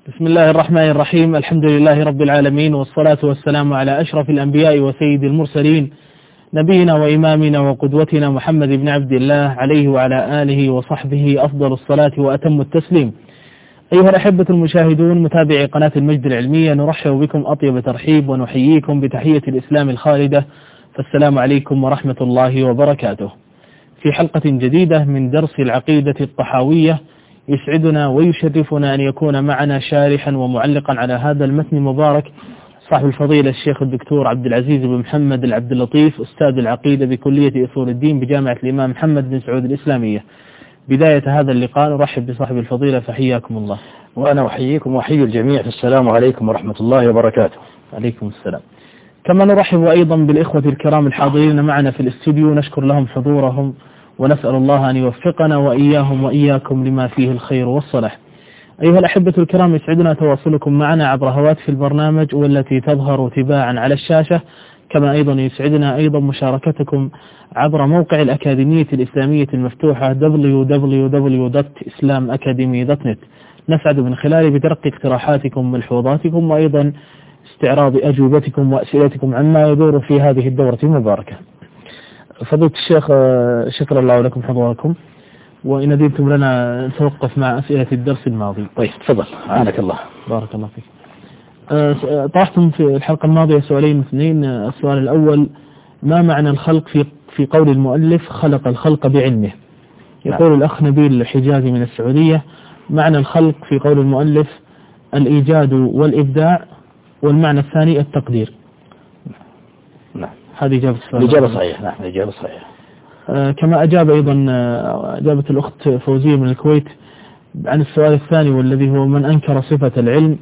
بسم الله الرحمن الرحيم. الحمد لله رب العالمين، والصلاة والسلام على أشرف الأنبياء وسيد المرسلين، نبينا وإمامنا وقدوتنا محمد بن عبد الله عليه وعلى آله وصحبه أفضل الصلاة وأتم التسليم. أيها الأحبة المشاهدون متابعي قناة المجد العلمية، نرحب بكم أطيب ترحيب ونحييكم بتحية الإسلام الخالدة، فالسلام عليكم ورحمة الله وبركاته. في حلقة جديدة من درس العقيدة الطحاوية، يسعدنا ويشرفنا أن يكون معنا شارحا ومعلقا على هذا المتن المبارك صاحب الفضيلة الشيخ الدكتور عبد العزيز بن محمد العبد اللطيف، أستاذ العقيدة بكلية أصول الدين بجامعة الإمام محمد بن سعود الإسلامية. بداية هذا اللقاء نرحب بصاحب الفضيلة، فحياكم الله. وأنا أحييكم وأحيي الجميع، السلام عليكم ورحمة الله وبركاته. عليكم السلام. كما نرحب أيضا بالإخوة الكرام الحاضرين معنا في الاستوديو، نشكر لهم حضورهم ونسأل الله أن يوفقنا وإياهم وإياكم لما فيه الخير والصلاح. أيها الأحبة الكرام، يسعدنا تواصلكم معنا عبر هواتف البرنامج والتي تظهر تباعا على الشاشة، كما أيضا يسعدنا مشاركتكم عبر موقع الأكاديمية الإسلامية المفتوحة www.islamacademy.net. نسعد من خلاله بتلقي اقتراحاتكم وملحوظاتكم، وأيضا استعراض أجوبتكم وأسئلتكم عما يدور في هذه الدورة المباركة. فضيلة الشيخ، شكر الله لكم حضوركم، وإن أذنتم لنا نتوقف مع أسئلة الدرس الماضي. طيب تفضل، عانك الله. بارك الله فيك. طرحتم في الحلقة الماضية سؤالين اثنين. السؤال الأول: ما معنى الخلق في قول المؤلف خلق الخلق بعلمه؟ يقول الأخ نبيل الحجازي من السعودية: معنى الخلق في قول المؤلف الإيجاد والإبداع، والمعنى الثاني التقدير. نعم، هذه إجابة السؤال. الإجابة صحيحة. نعم، الإجابة صحيحة. كما أجاب أيضا أجابت الأخت فوزية من الكويت عن السؤال الثاني، والذي هو من أنكر صفة العلم،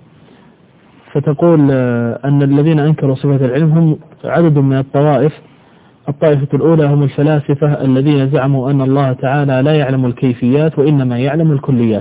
فتقول أن الذين أنكروا صفة العلم هم عدد من الطوائف. الطائفة الأولى هم الفلاسفة الذين زعموا أن الله تعالى لا يعلم الكيفيات وإنما يعلم الكليات.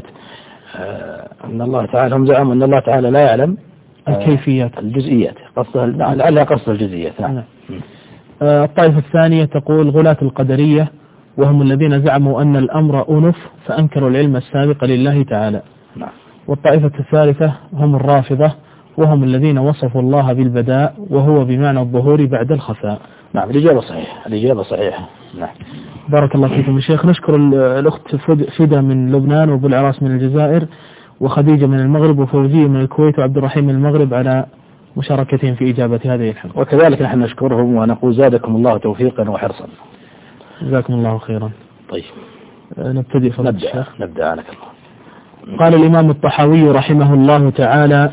أن الله تعالى، هم زعموا أن الله تعالى لا يعلم الكيفيات، الجزئيات، لعلها قصد الجزئيات. نعم. الطائفة الثانية تقول غلاة القدرية، وهم الذين زعموا أن الأمر أنف فأنكروا العلم السابق لله تعالى. نعم. والطائفة الثالثة هم الرافضة، وهم الذين وصفوا الله بالبداء وهو بمعنى الظهور بعد الخفاء. نعم، الإجابة صحيحة. الإجابة صحيحة. نعم. بارك الله فيكم الشيخ. نشكر الأخت فدا من لبنان، وأبو العراس من الجزائر، وخديجة من المغرب، وفوزية من الكويت، وعبد الرحيم من المغرب على مشاركتهم في إجابة هذه الحلقة. وكذلك نحن نشكرهم ونقول زادكم الله توفيقا وحرصا. جزاكم الله خيرا. طيب نبتدئ. نبدأ عنك الله. قال الإمام الطحاوي رحمه الله تعالى: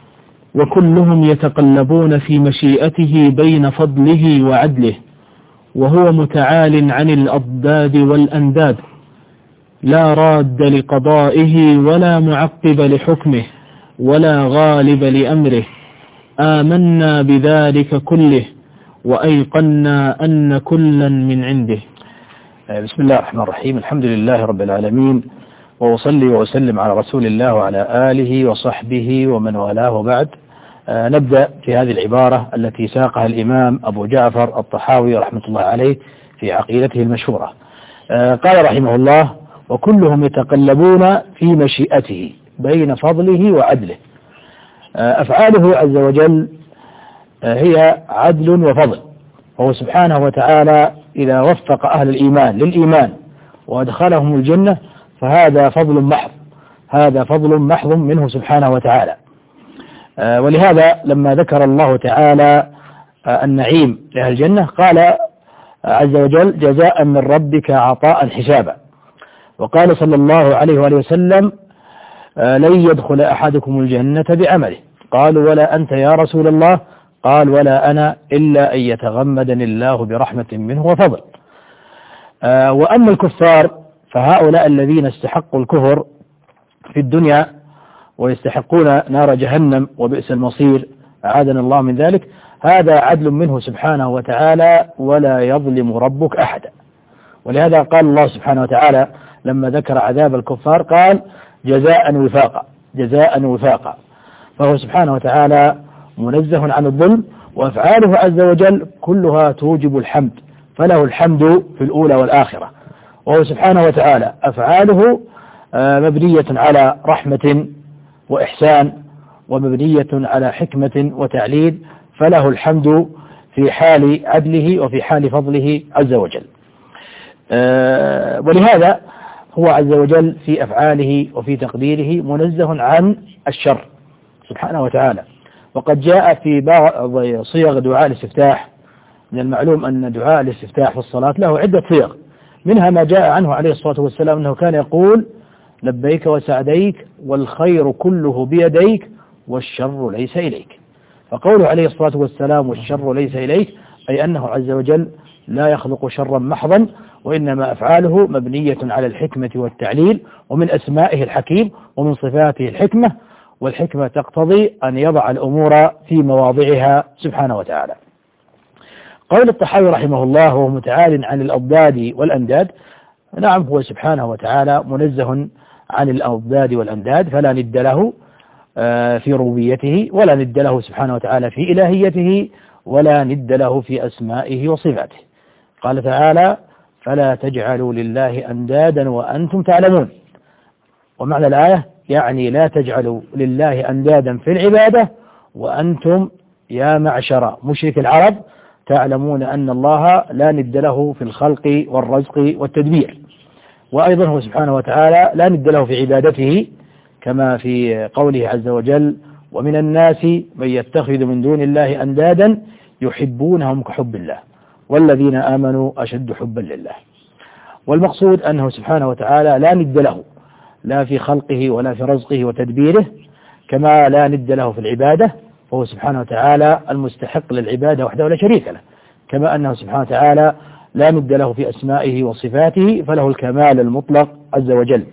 وكلهم يتقلبون في مشيئته بين فضله وعدله، وهو متعال عن الأضداد والأنداد، لا راد لقضائه ولا معقب لحكمه ولا غالب لأمره، آمنا بذلك كله وأيقنا أن كلا من عنده. بسم الله الرحمن الرحيم. الحمد لله رب العالمين، وأصلي وأسلم على رسول الله وعلى آله وصحبه ومن والاه، وبعد. نبدأ في هذه العبارة التي ساقها الإمام أبو جعفر الطحاوي رحمة الله عليه في عقيدته المشهورة. قال رحمه الله: وكلهم يتقلبون في مشيئته بين فضله وعدله. أفعاله عز وجل هي عدل وفضل، وهو سبحانه وتعالى إذا وفق أهل الإيمان للإيمان وأدخلهم الجنة فهذا فضل محض، هذا فضل محض منه سبحانه وتعالى. ولهذا لما ذكر الله تعالى النعيم لأهل الجنة قال عز وجل: جزاء من ربك عطاء حسابا. وقال صلى الله عليه وآله وسلم: لن يدخل أحدكم الجنة بعمله. قالوا: ولا أنت يا رسول الله؟ قال: ولا أنا إلا أن يتغمدني الله برحمة منه وفضل. وأما الكفار فهؤلاء الذين استحقوا الكفر في الدنيا ويستحقون نار جهنم وبئس المصير، أعاذنا الله من ذلك، هذا عدل منه سبحانه وتعالى ولا يظلم ربك أحدا. ولهذا قال الله سبحانه وتعالى لما ذكر عذاب الكفار قال: جزاء وفاقا، جزاء وفاقا. فهو سبحانه وتعالى منزه عن الظلم، وأفعاله عز وجل كلها توجب الحمد، فله الحمد في الأولى والآخرة. وهو سبحانه وتعالى أفعاله مبنية على رحمة وإحسان ومبنية على حكمة وتعليل، فله الحمد في حال عدله وفي حال فضله عز وجل. ولهذا هو عز وجل في أفعاله وفي تقديره منزه عن الشر سبحانه وتعالى. وقد جاء في بعض صيغ دعاء الاستفتاح، من المعلوم أن دعاء الاستفتاح في الصلاة له عدة صيغ، منها ما جاء عنه عليه الصلاة والسلام أنه كان يقول: لبيك وسعديك والخير كله بيديك والشر ليس إليك. فقوله عليه الصلاة والسلام والشر ليس إليك أي أنه عز وجل لا يخلق شرا محضا، وإنما أفعاله مبنية على الحكمة والتعليل، ومن أسمائه الحكيم ومن صفاته الحكمة، والحكمة تقتضي أن يضع الأمور في مواضعها سبحانه وتعالى. قول الطحاوي رحمه الله: وهو متعال عن الأضداد والأنداد. نعم، هو سبحانه وتعالى منزه عن الأضداد والأنداد، فلا ند له في ربوبيته، ولا ند له سبحانه وتعالى في إلهيته، ولا ند له في أسمائه وصفاته. قال تعالى: فلا تجعلوا لله أندادا وأنتم تعلمون. ومعنى الآية يعني لا تجعلوا لله أندادا في العبادة وأنتم يا معشر مشرك العرب تعلمون أن الله لا ند له في الخلق والرزق والتدبير. وأيضا هو سبحانه وتعالى لا ند له في عبادته، كما في قوله عز وجل: ومن الناس من يتخذ من دون الله أندادا يحبونهم كحب الله والذين آمنوا أشد حبا لله. والمقصود أنه سبحانه وتعالى لا ند له لا في خلقه ولا في رزقه وتدبيره، كما لا ند له في العبادة، فهو سبحانه وتعالى المستحق للعبادة وحده لا شريك له، كما أنه سبحانه وتعالى لا ند له في أسمائه وصفاته، فله الكمال المطلق عز وجل.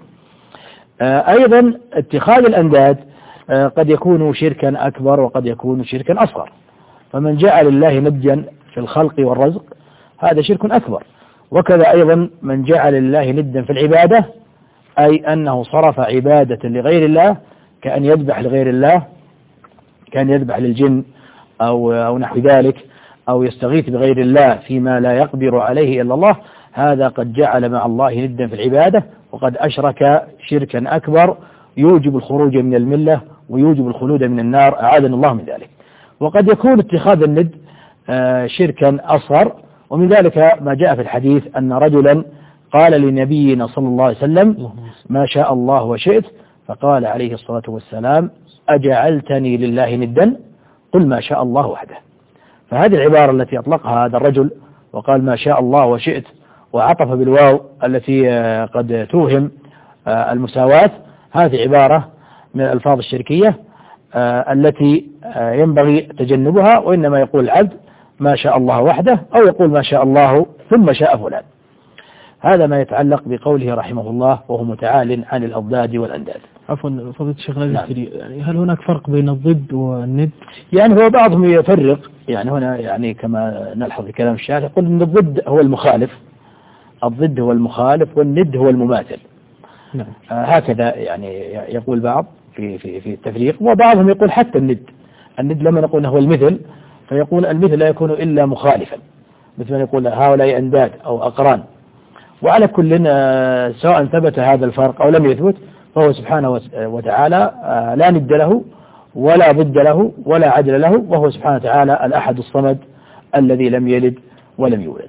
أيضا اتخاذ الأنداد قد يكون شركا أكبر وقد يكون شركا أصغر، فمن جعل الله ندا في الخلق والرزق هذا شرك أكبر. وكذا أيضا من جعل الله ندا في العبادة، أي أنه صرف عبادة لغير الله، كأن يذبح لغير الله، كأن يذبح للجن أو نحو ذلك، أو يستغيث بغير الله فيما لا يقدر عليه إلا الله، هذا قد جعل مع الله ندا في العبادة، وقد أشرك شركا أكبر يوجب الخروج من الملة ويوجب الخلود من النار، أعاذنا الله من ذلك. وقد يكون اتخاذ الند شركا أصغر، ومن ذلك ما جاء في الحديث أن رجلا قال لنبينا صلى الله عليه وسلم: ما شاء الله وشئت، فقال عليه الصلاة والسلام: أجعلتني لله ندا؟ قل ما شاء الله وحده. فهذه العبارة التي أطلقها هذا الرجل وقال ما شاء الله وشئت، وعطف بالواو التي قد توهم المساواة، هذه عبارة من الألفاظ الشركية التي ينبغي تجنبها، وإنما يقول العبد ما شاء الله وحده، أو يقول ما شاء الله ثم شاء فلان. هذا ما يتعلق بقوله رحمه الله: وهو متعال عن الأضداد والأنداد. عفوا فضيلة الشيخ يعني هل هناك فرق بين الضد والند؟ يعني هو بعضهم يفرق، يعني هنا يعني كما نلحظ في كلام الشارع يقول أن الضد هو المخالف، الضد هو المخالف والند هو المماثل. نعم. هكذا يعني يقول بعض في التفريق، وبعضهم يقول حتى الند لما نقول هو المثل، فيقول المثل لا يكون إلا مخالفا، مثل ما يقول هؤلاء أنداد أو أقران. وعلى كل سواء ثبت هذا الفرق أو لم يثبت، فهو سبحانه وتعالى لا ند له ولا ضد له ولا عدل له، وهو سبحانه وتعالى الأحد الصمد الذي لم يلد ولم يولد.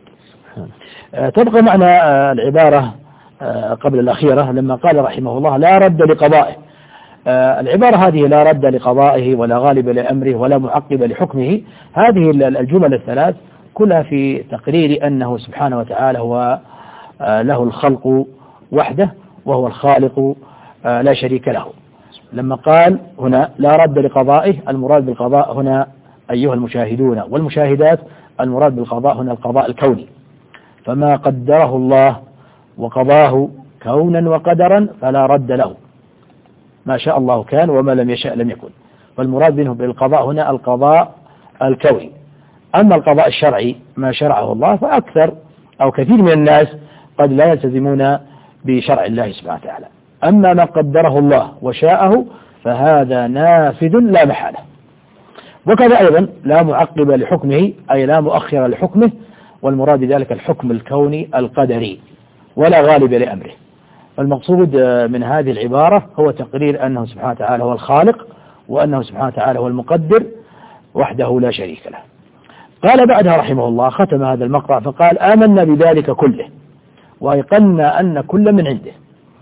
تبقى معنا العبارة قبل الأخيرة لما قال رحمه الله: لا رد لقضائه. العبارة هذه لا رد لقضائه ولا غالب لأمره ولا معقب لحكمه، هذه الجمل الثلاث كلها في تقرير أنه سبحانه وتعالى هو له الخلق وحده، وهو الخالق لا شريك له. لما قال هنا لا رد لقضائه، المراد بالقضاء هنا أيها المشاهدون والمشاهدات، المراد بالقضاء هنا القضاء الكوني، فما قدره الله وقضاه كونا وقدرا فلا رد له، ما شاء الله كان وما لم يشاء لم يكن. والمراد منه بالقضاء هنا القضاء الكوني. أما القضاء الشرعي ما شرعه الله، فأكثر أو كثير من الناس قد لا يلتزمون بشرع الله سبحانه وتعالى. أما ما قدره الله وشاءه فهذا نافذ لا محالة. وكذا أيضا لا معقب لحكمه، أي لا مؤخر لحكمه، والمراد بذلك الحكم الكوني القدري، ولا غالب لأمره. فالمقصود من هذه العبارة هو تقرير أنه سبحانه وتعالى هو الخالق، وأنه سبحانه وتعالى هو المقدر وحده لا شريك له. قال بعدها رحمه الله، ختم هذا المقطع فقال: آمنا بذلك كله وأيقنا أن كل من عنده.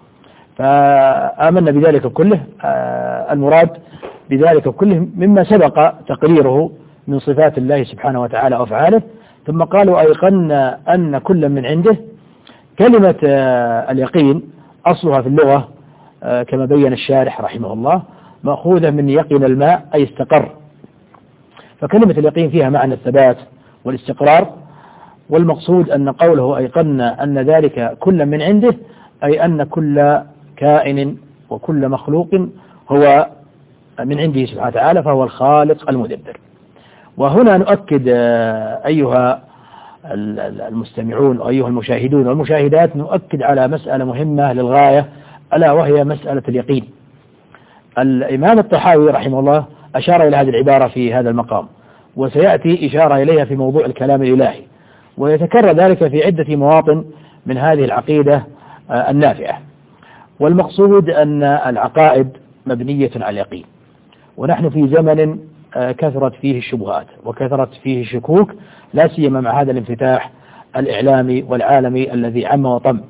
فآمنا بذلك كله، المراد بذلك كله مما سبق تقريره من صفات الله سبحانه وتعالى وأفعاله. ثم قالوا: أيقنا أن كل من عنده. كلمة اليقين أصلها في اللغة كما بين الشارح رحمه الله مأخوذة من يقين الماء أي استقر، فكلمة اليقين فيها معنى الثبات والاستقرار. والمقصود أن قوله أيقنا أن ذلك كل من عنده، أي أن كل كائن وكل مخلوق هو من عنده سبحانه وتعالى، فهو الخالق المدبر. وهنا نؤكد أيها المستمعون وأيها المشاهدون والمشاهدات، نؤكد على مسألة مهمة للغاية، ألا وهي مسألة اليقين. الإمام الطحاوي رحمه الله أشار إلى هذه العبارة في هذا المقام، وسيأتي إشارة إليها في موضوع الكلام الإلهي، ويتكرر ذلك في عدة مواطن من هذه العقيدة النافعة. والمقصود أن العقائد مبنية على اليقين، ونحن في زمن كثرت فيه الشبهات وكثرت فيه الشكوك، لا سيما مع هذا الانفتاح الإعلامي والعالمي الذي عم وطم.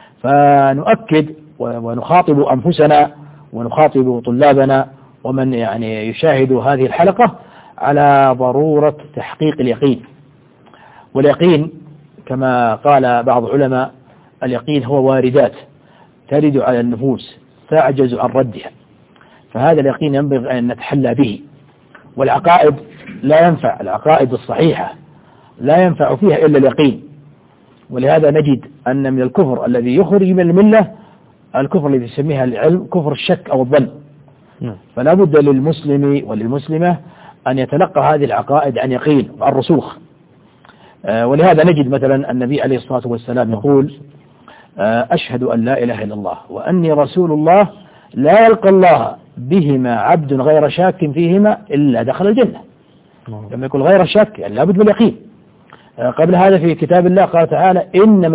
فنؤكد ونخاطب أنفسنا ونخاطب طلابنا ومن يشاهد هذه الحلقة على ضرورة تحقيق اليقين. واليقين كما قال بعض علماء، اليقين هو واردات ترد على النفوس تعجز عن ردها، فهذا اليقين ينبغي أن نتحلى به. والعقائد لا ينفع، العقائد الصحيحة لا ينفع فيها إلا اليقين. ولهذا نجد أن من الكفر الذي يخرج من الملة الكفر الذي يسميها العلم كفر الشك أو الظن. فلا بد للمسلم وللمسلمة أن يتلقى هذه العقائد عن يقين وعن رسوخ. ولهذا نجد مثلا النبي عليه الصلاة والسلام يقول: أشهد أن لا إله إلا الله وأني رسول الله، لا يلقى الله بهما عبد غير شاك فيهما إلا دخل الجنة. لما يقول غير شاك يعني لابد من اليقين. قبل هذا في كتاب الله قال تعالى: إنما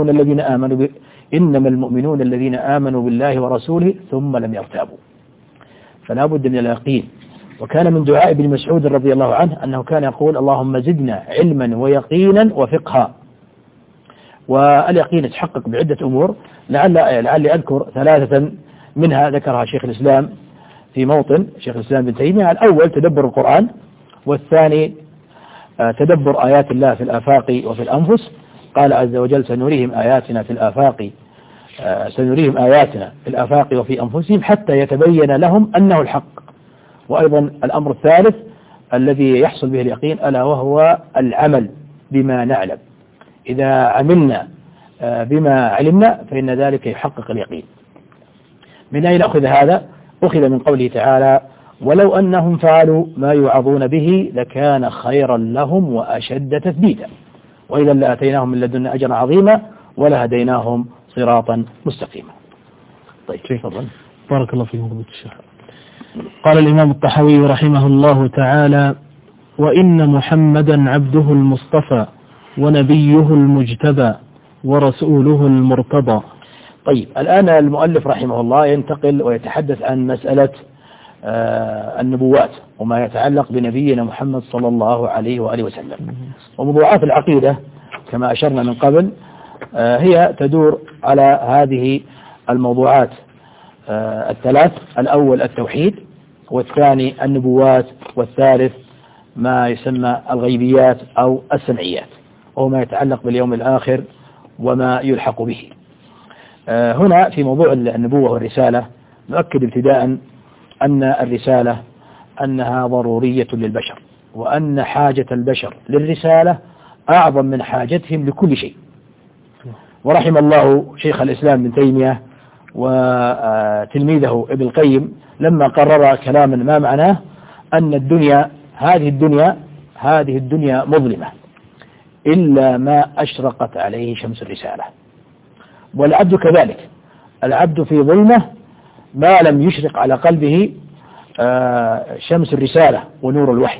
المؤمنون الذين آمنوا بالله ورسوله ثم لم يرتابوا. فلا بد من اليقين. وكان من دعاء ابن مسعود رضي الله عنه أنه كان يقول: اللهم زدنا علما ويقينا وفقها. واليقين يتحقق بعدة أمور، لعلي أذكر ثلاثة منها ذكرها شيخ الإسلام في موطن، شيخ الإسلام بن تيمية. الأول تدبر القرآن، والثاني تدبر آيات الله في الآفاق وفي الأنفس. قال عز وجل: سنريهم آياتنا في الآفاق وفي أنفسهم حتى يتبين لهم أنه الحق. وأيضا الأمر الثالث الذي يحصل به اليقين ألا وهو العمل بما نعلم. إذا عملنا بما علمنا فإن ذلك يحقق اليقين. من أين أخذ هذا؟ أخذ من قوله تعالى: ولو أنهم فعلوا ما يوعظون به لكان خيرا لهم وأشد تثبيتا وإذا لآتيناهم من لدنا أجرا عظيما ولهديناهم صراطا مستقيما. طيب تفضل. بارك الله فيكم فضيلة الشيخ. قال الإمام الطحاوي رحمه الله تعالى: وإن محمدا عبده المصطفى ونبيه المجتبى ورسوله المرتضى. طيب الآن المؤلف رحمه الله ينتقل ويتحدث عن مسألة النبوات وما يتعلق بنبينا محمد صلى الله عليه وآله وسلم. وموضوعات العقيدة كما أشرنا من قبل هي تدور على هذه الموضوعات الثلاث: الأول التوحيد، والثاني النبوات، والثالث ما يسمى الغيبيات أو السمعيات، وهو ما يتعلق باليوم الآخر وما يلحق به. هنا في موضوع النبوة والرسالة نؤكد ابتداء أن الرسالة أنها ضرورية للبشر، وأن حاجة البشر للرسالة أعظم من حاجتهم لكل شيء. ورحم الله شيخ الإسلام ابن تيمية وتلميذه ابن القيم لما قرر كلاما ما معناه أن الدنيا هذه الدنيا مظلمة إلا ما أشرقت عليه شمس الرسالة. والعبد كذلك، العبد في ظلمة ما لم يشرق على قلبه شمس الرسالة ونور الوحي.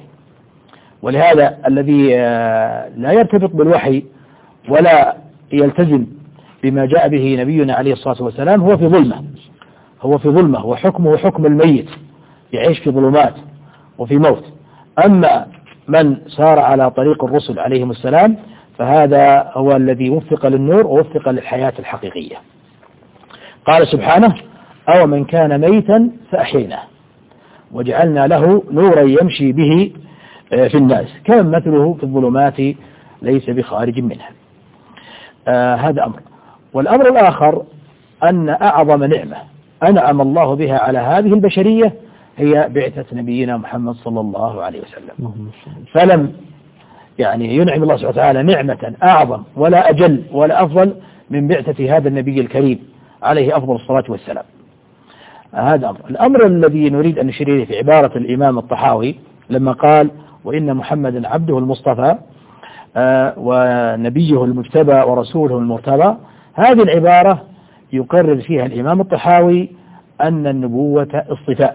ولهذا الذي لا يرتبط بالوحي ولا يلتزم بما جاء به نبينا عليه الصلاة والسلام هو في ظلمة وحكمه حكم الميت، يعيش في ظلمات وفي موت. أما من سار على طريق الرسل عليهم السلام فهذا هو الذي وفق للنور ووفق للحياة الحقيقية. قال سبحانه: أو من كان ميتا فأحييناه وجعلنا له نورا يمشي به في الناس كمن مثله في الظلمات ليس بخارج منها. هذا أمر. والأمر الآخر أن أعظم نعمة أنعم الله بها على هذه البشرية هي بعثة نبينا محمد صلى الله عليه وسلم. فلم ينعم الله سبحانه وتعالى نعمة أعظم ولا أجل ولا أفضل من بعثة هذا النبي الكريم عليه أفضل الصلاة والسلام. هذا أمر. الأمر الذي نريد أن نشير إليه في عبارة الإمام الطحاوي لما قال: وإن محمدا عبده المصطفى ونبيه المجتبى ورسوله المرتضى، هذه العبارة يقرر فيها الإمام الطحاوي أن النبوة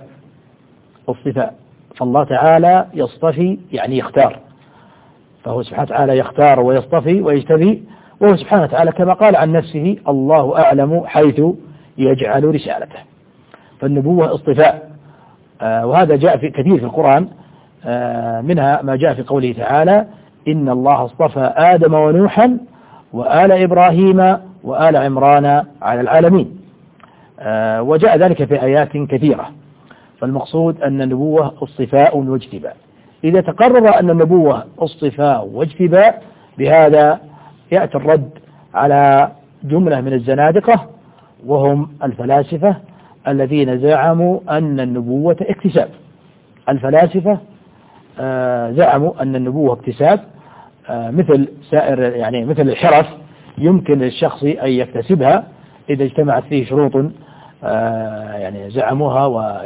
اصطفاء، فالله تعالى يصطفي يختار، فهو سبحانه وتعالى يختار ويصطفي ويجتبي، وهو سبحانه وتعالى كما قال عن نفسه: الله أعلم حيث يجعل رسالته. فالنبوة اصطفاء، وهذا جاء في كثير في القرآن، منها ما جاء في قوله تعالى: إن الله اصطفى آدم ونوحا وآل إبراهيم وآل عمران على العالمين. وجاء ذلك في آيات كثيرة. فالمقصود أن النبوة اصطفاء واجتباء. إذا تقرر أن النبوة اصطفاء واجتباء، بهذا يأتي الرد على جملة من الزنادقة وهم الفلاسفة الذين زعموا أن النبوة اكتساب. الفلاسفة زعموا أن النبوة اكتساب، مثل سائر مثل الحرف يمكن للشخص أن يكتسبها إذا اجتمعت فيه شروط زعموها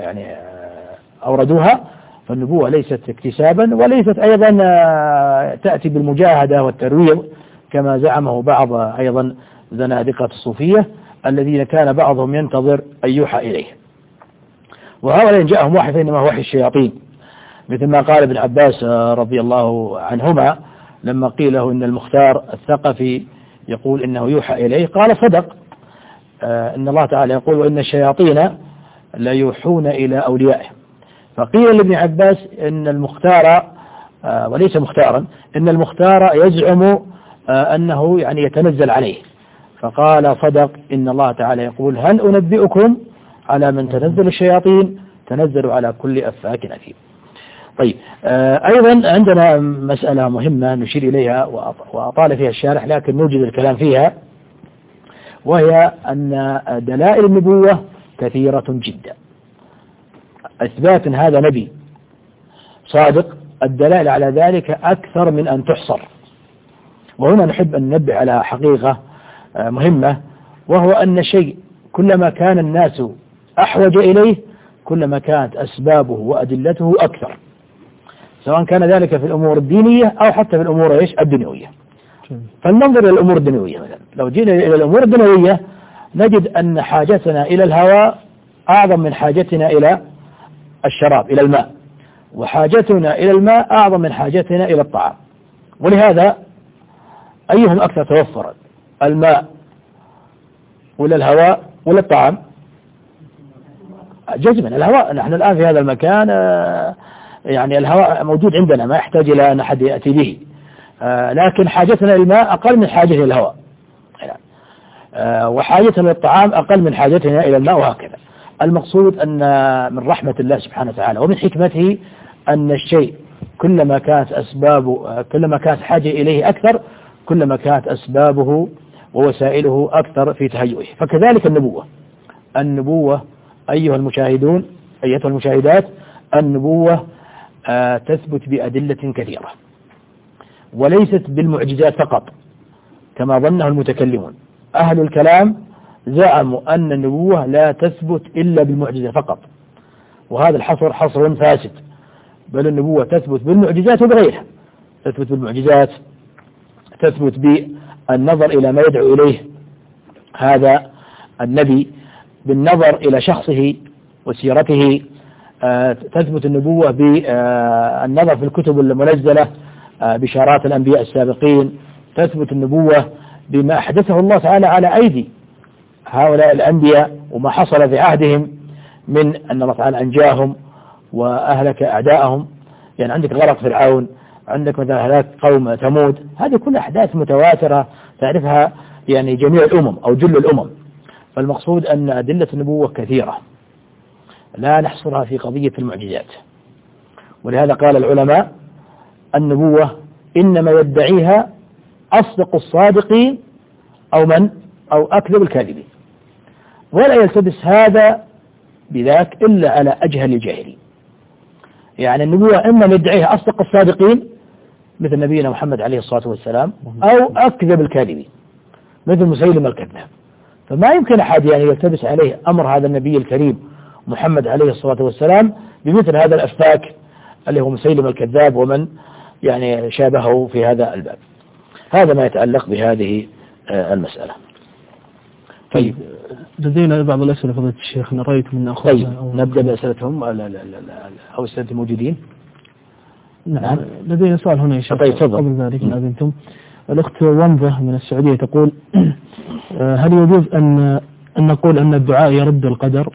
أوردوها. فالنبوة ليست اكتسابا، وليست أيضا تأتي بالمجاهدة والترويض كما زعمه بعض أيضا زنادقة الصوفية الذين كان بعضهم ينتظر أن يوحى إليه، وهؤلاء إن جاءهم وحي فإنما هو وحي الشياطين، مثل ما قال ابن عباس رضي الله عنهما لما قيل له إن المختار الثقفي يقول إنه يوحى إليه، قال: صدق، إن الله تعالى يقول: وإن الشياطين لا يوحون إلى أوليائهم. فقيل لابن عباس إن المختار وليس مختارا، إن المختار يزعم أنه يتنزل عليه، فقال: صدق، إن الله تعالى يقول: هل أنبئكم على من تنزل الشياطين؟ تنزل على كل أفاك أثيم. طيب، أيضا عندنا مسألة مهمة نشير إليها وأطال فيها الشارح لكن نوجد الكلام فيها، وهي أن دلائل النبوة كثيرة جدا. إثبات هذا نبي صادق الدلائل على ذلك أكثر من أن تحصر. وهنا نحب أن ننبه على حقيقة مهمة، وهو أن الشيء كلما كان الناس أحوج إليه كلما كانت أسبابه وأدلته أكثر، سواء كان ذلك في الأمور الدينية أو حتى في الأمور الدنيوية. فلننظر إلى الأمور الدنيوية مثلا. لو جينا إلى الأمور الدنيوية نجد أن حاجتنا إلى الهواء أعظم من حاجتنا إلى الشراب، إلى الماء، وحاجتنا إلى الماء أعظم من حاجتنا إلى الطعام. ولهذا أيهم أكثر توفرا، الماء ولا الهواء ولا الطعام؟ جزما الهواء. نحن الآن في هذا المكان الهواء موجود عندنا، ما يحتاج إلى أن أحد يأتي به، لكن حاجتنا للماء أقل من حاجتنا إلى الهواء، وحاجتنا للطعام أقل من حاجتنا إلى الماء، وهكذا. المقصود أن من رحمة الله سبحانه وتعالى ومن حكمته أن الشيء كلما كانت أسبابه، كلما كانت حاجة إليه أكثر، كلما كانت أسبابه ووسائله أكثر في تهيئه. فكذلك النبوة أيها المشاهدون، أيتها المشاهدات، النبوة تثبت بأدلة كثيرة، وليست بالمعجزات فقط كما ظنه المتكلمون. أهل الكلام زعموا أن النبوة لا تثبت إلا بالمعجزة فقط، وهذا الحصر حصر فاسد، بل النبوة تثبت بالمعجزات وبغيرها. تثبت بالمعجزات، تثبت بالنظر إلى ما يدعو إليه هذا النبي، بالنظر إلى شخصه وسيرته. تثبت النبوة بالنظر في الكتب المنزلة، بشارات الأنبياء السابقين. تثبت النبوة بما أحدثه الله تعالى على أيدي هؤلاء الأنبياء وما حصل في عهدهم من أن الله تعالى أنجاهم وأهلك أعداءهم. يعني عندك غرق فرعون، عندك مثلا هلاك قوم ثمود، هذه كل أحداث متواترة تعرفها يعني جميع الأمم أو جل الأمم. فالمقصود أن أدلة النبوة كثيرة لا نحصرها في قضية المعجزات، ولهذا قال العلماء النبوة إنما يدعيها أصدق الصادقين أو أكذب الكاذبين، ولا يلتبس هذا بذاك إلا على أجهل الجاهلين. يعني النبوة إما يدعيها أصدق الصادقين مثل نبينا محمد عليه الصلاة والسلام، أو أكذب الكاذبين مثل مسيلمة الكذاب. فما يمكن أحد يعني يلتبس عليه أمر هذا النبي الكريم محمد عليه الصلاة والسلام بمثل هذا الأفاك اللي هو مسيلمة الكذاب ومن يعني شابهه في هذا الباب. هذا ما يتعلق بهذه المسألة. طيب لدينا بعض الأسئلة فضيلة الشيخ، رأيت من أخوة. طيب نبدأ بأسئلتهم أو أسئلة الموجودين. نعم لدينا سؤال هنا يا شيخ. طيب تفضل. قبل ذلك إن أذنتم، الأخت ومضة من السعودية تقول هل يجوز أن نقول أن الدعاء يرد القدر؟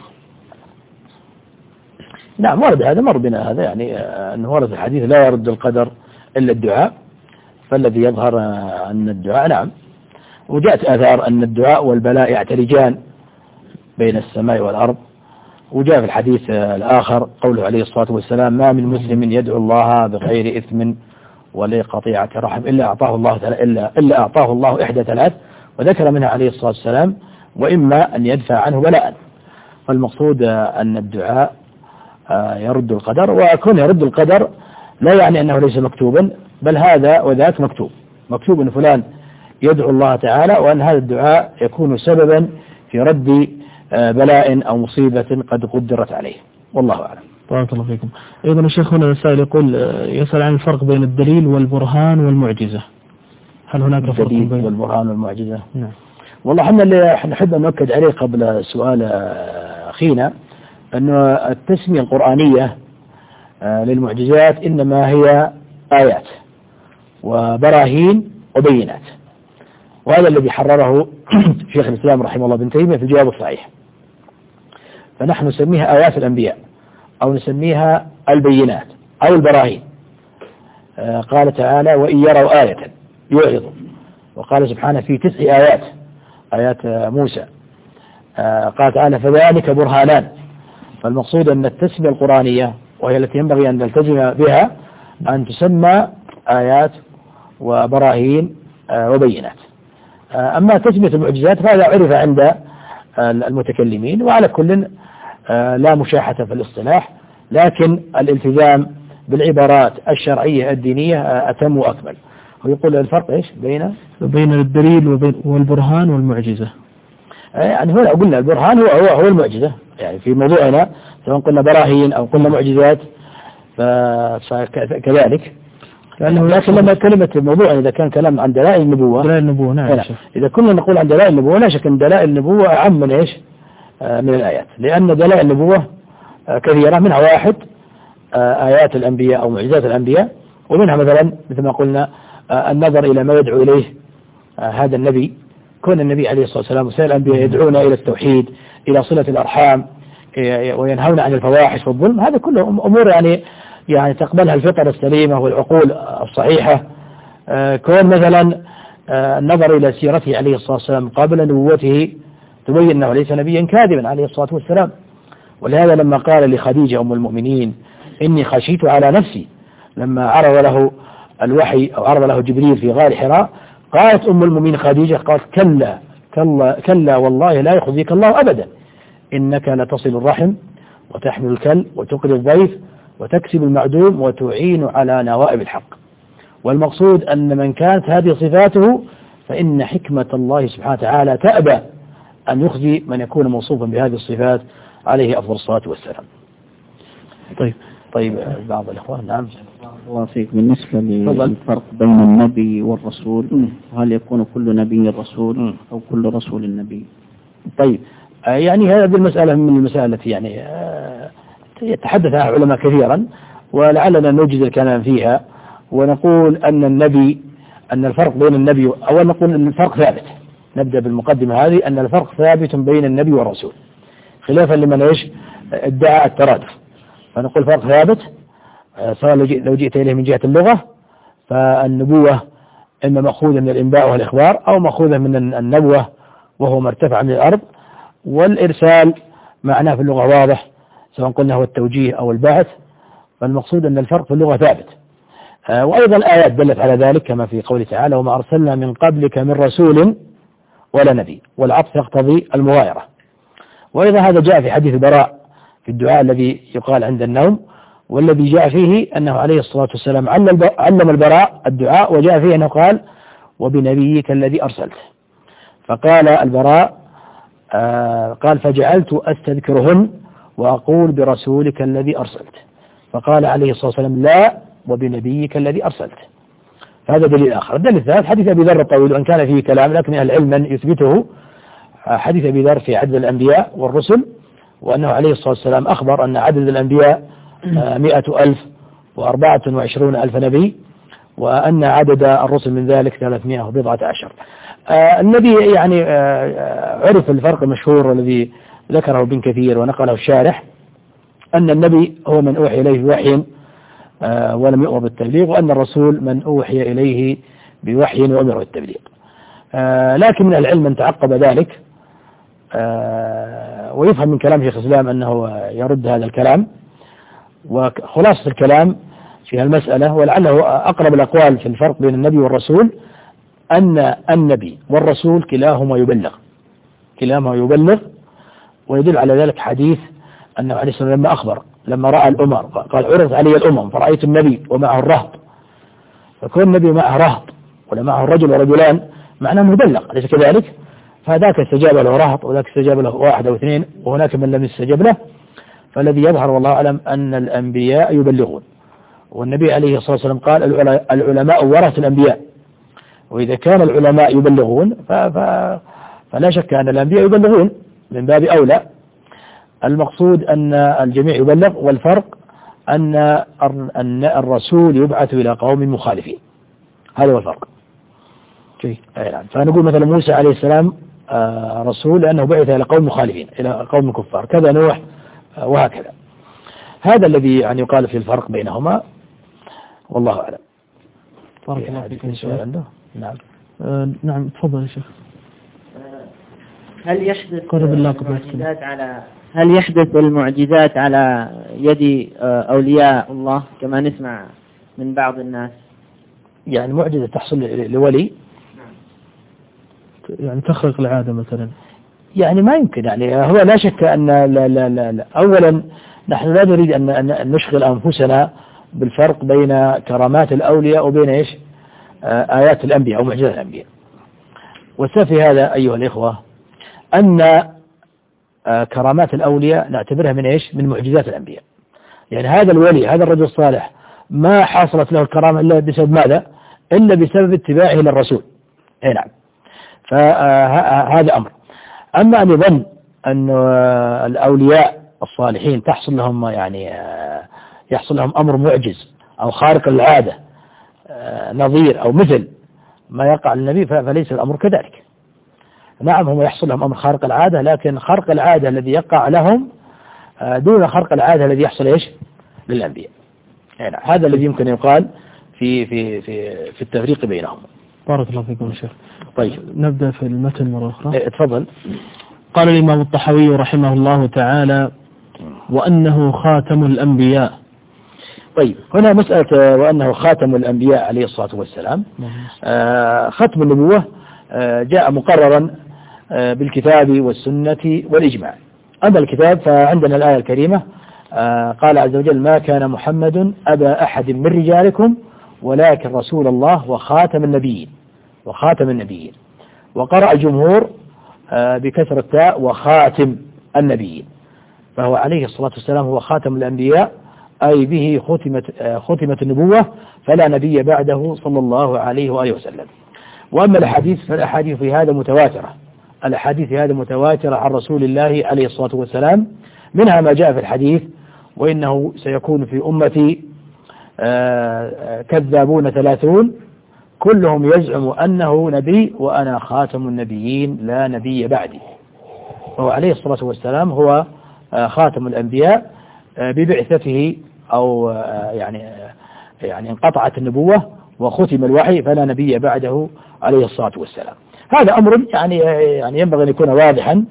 نعم ورد هذا، مر بنا هذا، يعني أنه ورد الحديث لا يرد القدر إلا الدعاء، فالذي يظهر أن الدعاء نعم. وجاءت آثار أن الدعاء والبلاء يعترجان بين السماء والأرض. وجاء في الحديث الآخر قوله عليه الصلاة والسلام ما من مسلم يدعو الله بغير إثم ولا قطيعة رحم إلا أعطاه الله إحدى ثلاث، وذكر منها عليه الصلاة والسلام وإما أن يدفع عنه بلاء. فالمقصود أن الدعاء يرد القدر، وكون يرد القدر لا يعني أنه ليس مكتوبا، بل هذا وذاك مكتوب أن فلان يدعو الله تعالى، وأن هذا الدعاء يكون سببا في رد بلاء أو مصيبة قد قدرت عليه، والله أعلم. بارك الله فيكم. أيضا الشيخ هنا السائل يسأل عن الفرق بين الدليل والبرهان والمعجزة، هل هناك فرق بين الدليل والبرهان والمعجزة؟ نعم. والله احنا اللي نحب أن نؤكد عليه قبل سؤال أخينا أن التسمية القرآنية للمعجزات إنما هي آيات وبراهين وبينات، وهذا الذي حرره شيخ الإسلام رحمه الله ابن تيمية في الجواب الصحيح. فنحن نسميها آيات الأنبياء أو نسميها البينات أو البراهين. قال تعالى وإن يروا آية يعرضوا، وقال سبحانه في 9 آيات موسى قال تعالى فذلك برهانان. فالمقصود أن التسمية القرآنية وهي التي ينبغي أن نلتزم بها أن تسمى آيات وبراهين وبينات. أما تسمية المعجزات فهذا عرف عند المتكلمين، وعلى كل لا مشاحة في الاصطلاح، لكن الالتزام بالعبارات الشرعية الدينية أتم وأكمل. ويقول الفرق إيش بين الدليل والبرهان والمعجزة؟ يعني هنا قلنا البرهان هو المعجزة، يعني في موضوعنا سواء قلنا براهين أو قلنا معجزات فكذلك. لكن لما كلمة الموضوع إذا كان كلام عن دلائل النبوة نعم. إذا كنا نقول عن دلائل النبوة لا شك أن دلائل النبوة أعم من إيش من الآيات، لأن دلائل النبوة كثيرة، منها واحد آيات الأنبياء أو معجزات الأنبياء، ومنها مثلا مثل ما قلنا النظر إلى ما يدعو إليه هذا النبي. كون النبي عليه الصلاة والسلام وسائر الأنبياء يدعون إلى التوحيد، إلى صلة الأرحام، وينهون عن الفواحش والظلم، هذا كله أمور يعني تقبلها الفطر السليمة والعقول الصحيحة. كون مثلا النظر إلى سيرته عليه الصلاة والسلام قبل نبوته تبين أنه ليس نبيا كاذبا عليه الصلاة والسلام. ولهذا لما قال لخديجة أم المؤمنين إني خشيت على نفسي لما عرض له الوحي أو عرض له جبريل في غار حراء، قالت أم المؤمنين خديجة قالت كلا والله لا يخزيك الله أبدا، إنك لتصل الرحم وتحمل الكل وتقري الضيف وتكسب المعدوم وتعين على نوائب الحق. والمقصود أن من كانت هذه صفاته فإن حكمة الله سبحانه وتعالى تأبى أن يخزي من يكون موصوفا بهذه الصفات عليه أفضل الصلاة والسلام. طيب بعض الإخوان. نعم الله فيك. بالنسبة للفرق بين النبي والرسول، هل يكون كل نبي رسول أو كل رسول نبي؟ طيب يعني هذه المسألة من المسائل التي يعني يتحدث عنها العلماء كثيرا، ولعلنا نوجد الكلام فيها ونقول أن النبي أن الفرق بين النبي، أولا نقول أن الفرق ثابت، نبدأ بالمقدمة هذه، أن الفرق ثابت بين النبي والرسول، خلافا لمن ادعى الترادف. فنقول فرق ثابت، سواء لو جئت إليه من جهة اللغة فالنبوة إما مأخوذة من الإنباء والإخبار، أو مأخوذة من النبوة وهو ما ارتفع من الأرض، والإرسال معناه في اللغة واضح، سواء قلنا هو التوجيه أو البعث. فالمقصود أن الفرق في اللغة ثابت. وأيضا الآيات دلت على ذلك، كما في قوله تعالى: وما أرسلنا من قبلك من رسول ولا نبي، والعطف يقتضي المغايرة. وأيضا هذا جاء في حديث براء في الدعاء الذي يقال عند النوم، والذي جاء فيه أنه عليه الصلاة والسلام علم البراء الدعاء، وجاء فيه أنه قال: وبنبيك الذي أرسلته. فقال البراء قال: فجعلت أستذكرهن وأقول برسولك الذي أرسلته. فقال عليه الصلاة والسلام: لا، وبنبيك الذي أرسلته. فهذا دليل آخر. الدليل الثالث حديث أبي ذر الطويل، وإن كان فيه كلام لكن أهل العلم من يثبته، حديث أبي ذر في عدد الأنبياء والرسل، وأنه عليه الصلاة والسلام أخبر أن عدد الأنبياء 100,024 نبي، وأن عدد الرسل من ذلك 319. الذي يعني عرف الفرق المشهور الذي ذكره ابن كثير ونقله الشارح، أن النبي هو من أوحي إليه بوحي ولم يؤمر بالتبليغ، وأن الرسول من أوحي إليه بوحي وأمر بالتبليغ. لكن من العلم من تعقب ذلك، ويفهم من كلام شيخ الإسلام أنه يرد هذا الكلام. وخلاصة الكلام في المسألة، ولعله أقرب الأقوال في الفرق بين النبي والرسول، أن النبي والرسول كلاهما يبلغ، ويدل على ذلك حديث أنه عليه الصلاة والسلام لما أخبر، لما رأى الأمم قال: عرضت علي الأمم فرأيت النبي ومعه الرهط. فكون النبي معه رهط ولا معه رجل ورجلان معناه مبلغ، أليس كذلك؟ فذاك استجاب له رهط، وذاك استجاب له واحد أو اثنين، وهناك من لم يستجب له. فالذي يظهر والله أعلم أن الأنبياء يبلغون، والنبي عليه الصلاة والسلام قال: العلماء ورثة الأنبياء. وإذا كان العلماء يبلغون فلا شك أن الأنبياء يبلغون من باب أولى. المقصود أن الجميع يبلغ، والفرق أن الرسول يبعث إلى قوم مخالفين، هذا هو الفرق. فنقول مثلا موسى عليه السلام رسول لأنه بعث إلى قوم مخالفين، إلى قوم كفار، كذا نوح، وهكذا. هذا الذي يعني يقال في الفرق بينهما، والله أعلم. بارك الله فيكم. عنده؟ نعم. نعم، تفضل يا شيخ. هل يحدث المعجزات على يد أولياء الله كما نسمع من بعض الناس؟ يعني معجزة تحصل لولي، يعني تخرق العادة مثلا، يعني ما يمكن. يعني هو لا شك أن لا. أولا نحن لا نريد أن نشغل أنفسنا بالفرق بين كرامات الأولياء وبين آيات الأنبياء أو معجزات الأنبياء. والسبب في هذا أيها الإخوة أن كرامات الأولياء نعتبرها من معجزات الأنبياء. يعني هذا الولي، هذا الرجل الصالح، ما حصلت له الكرامة إلا بسبب ماذا؟ إلا بسبب اتباعه للرسول. نعم. فهذا أمر. أما أن يظن أن الأولياء الصالحين تحصل لهم يحصل لهم أمر معجز أو خارق العادة، نظير أو مثل ما يقع للنبي، فليس الأمر كذلك. نعم، هم يحصل لهم أمر خارق العادة، لكن خارق العادة الذي يقع لهم دون خارق العادة الذي يحصل للأنبياء. يعني هذا الذي يمكن يقال في التفريق بينهم. بارك الله فيكم يا شيخ. طيب، نبدأ في المتن مرة أخرى. تفضل. قال الإمام الطحاوي رحمه الله تعالى: وأنه خاتم الأنبياء. طيب، هنا مسألة وأنه خاتم الأنبياء عليه الصلاة والسلام. ختم النبوة جاء مقررا بالكتاب والسنة والإجماع. أما الكتاب فعندنا الآية الكريمة، قال عز وجل: ما كان محمد أبا أحد من رجالكم ولكن رسول الله وخاتم النبيين. وقرأ الجمهور بكسر التاء وخاتم النبيين، فهو عليه الصلاة والسلام هو خاتم الأنبياء، أي به ختمت النبوة، فلا نبي بعده صلى الله عليه وآله وسلم. وأما الأحاديث فالأحاديث في هذا متواترة، عن رسول الله عليه الصلاة والسلام، منها ما جاء في الحديث: وإنه سيكون في أمتي كذابون 30 كلهم يزعم أنه نبي وأنا خاتم النبيين لا نبي بعدي. وهو عليه الصلاة والسلام هو خاتم الأنبياء ببعثته، أو يعني انقطعت النبوة وختم الوحي فلا نبي بعده عليه الصلاة والسلام. هذا أمر يعني ينبغي أن يكون واضحا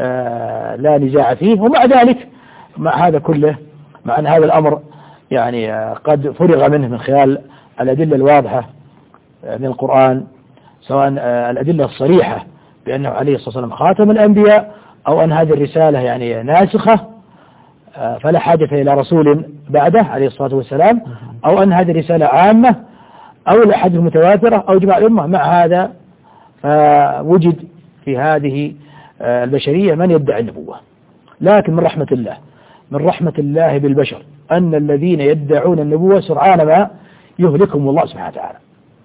لا نزاع فيه. ومع ذلك مع هذا كله، مع أن هذا الأمر يعني قد فرغ منه من خلال الأدلة الواضحة من القرآن، سواء الأدلة الصريحة بأنه عليه الصلاة والسلام خاتم الأنبياء، أو أن هذه الرسالة يعني ناسخة فلا حاجة إلى رسول بعده عليه الصلاة والسلام، أو أن هذه الرسالة عامة، أو الأحاديث المتواترة، أو إجماع الأمة. مع هذا فوجد في هذه البشرية من يدعي النبوة. لكن من رحمة الله بالبشر أن الذين يدعون النبوة سرعان ما يهلكهم الله سبحانه وتعالى.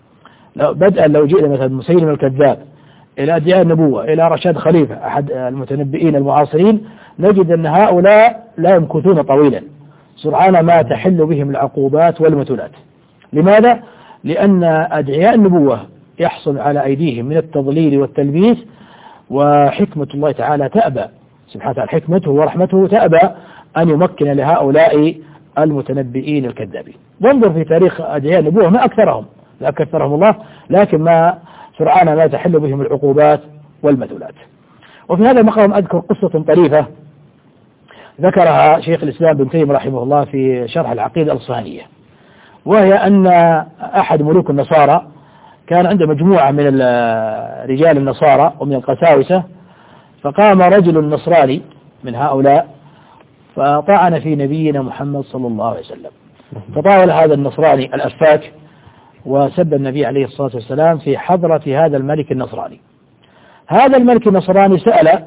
لو جئنا مثلا مسيلم الكذاب إلى ادعاء النبوة، إلى رشاد خليفة أحد المتنبئين المعاصرين، نجد أن هؤلاء لا يمكثون طويلا، سرعان ما تحل بهم العقوبات والمثلات. لماذا؟ لأن أدعياء النبوة يحصل على أيديهم من التضليل والتلبيس، وحكمة الله تعالى تأبى سبحانه وتعالى، حكمته ورحمته تأبى أن يمكن لهؤلاء المتنبئين الكذابين. وانظر في تاريخ أدعياء النبوة ما أكثرهم، لا كثرهم الله، لكن ما سرعان ما تحل بهم العقوبات والمثلات. وفي هذا المقام أذكر قصة طريفة ذكرها شيخ الإسلام ابن تيمية رحمه الله في شرح العقيدة الأصفهانية، وهي أن أحد ملوك النصارى كان عنده مجموعة من رجال النصارى ومن القساوسة، فقام رجل نصراني من هؤلاء فطعن في نبينا محمد صلى الله عليه وسلم. فطاول هذا النصراني الأفاك وسب النبي عليه الصلاة والسلام في حضرة هذا الملك النصراني. هذا الملك النصراني سأل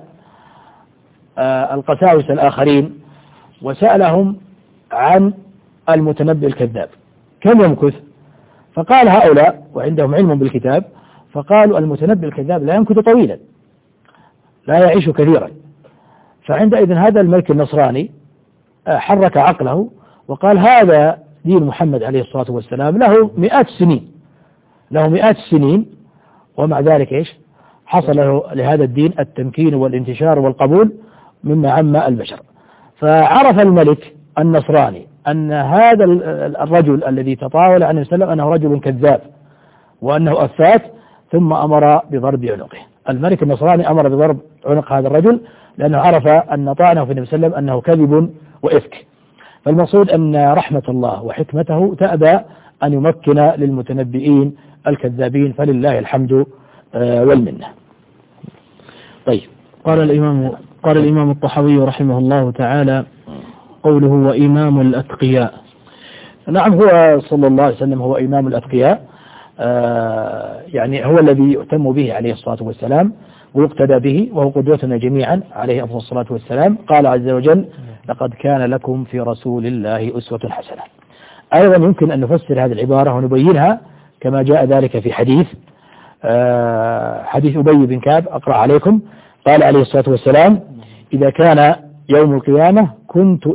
القساوسة الآخرين وسألهم عن المتنبئ الكذاب كم يمكث، فقال هؤلاء وعندهم علم بالكتاب، فقالوا المتنبئ الكذاب لا يمكث طويلا، لا يعيش كثيرا. فعندئذ هذا الملك النصراني حرك عقله وقال هذا دين محمد عليه الصلاة والسلام له مئات السنين، ومع ذلك إيش حصل لهذا الدين التمكين والانتشار والقبول مما عم البشر. فعرف الملك النصراني أن هذا الرجل الذي تطاول عن السلام أنه رجل كذاب وأنه أفات، ثم أمر بضرب عنقه. الملك النصراني أمر بضرب عنق هذا الرجل لأنه عرف أن طعنه في النبي صلى الله عليه وسلم أنه كذب وإفك. فالمقصود أن رحمة الله وحكمته تأبى أن يمكن للمتنبئين الكذابين، فلله الحمد والمنة. طيب، قال الإمام الطحاوي رحمه الله تعالى قوله وإمام الأتقياء. نعم، هو صلى الله عليه وسلم هو إمام الأتقياء، يعني هو الذي يؤتم به عليه الصلاة والسلام ويقتدى به، وهو قدوتنا جميعا عليه أفضل الصلاة والسلام. قال عز وجل لقد كان لكم في رسول الله أسوة حسنة. أيضا يمكن أن نفسر هذه العبارة ونبينها كما جاء ذلك في حديث أبي بن كعب، أقرأ عليكم. قال عليه الصلاة والسلام إذا كان يوم القيامة كنت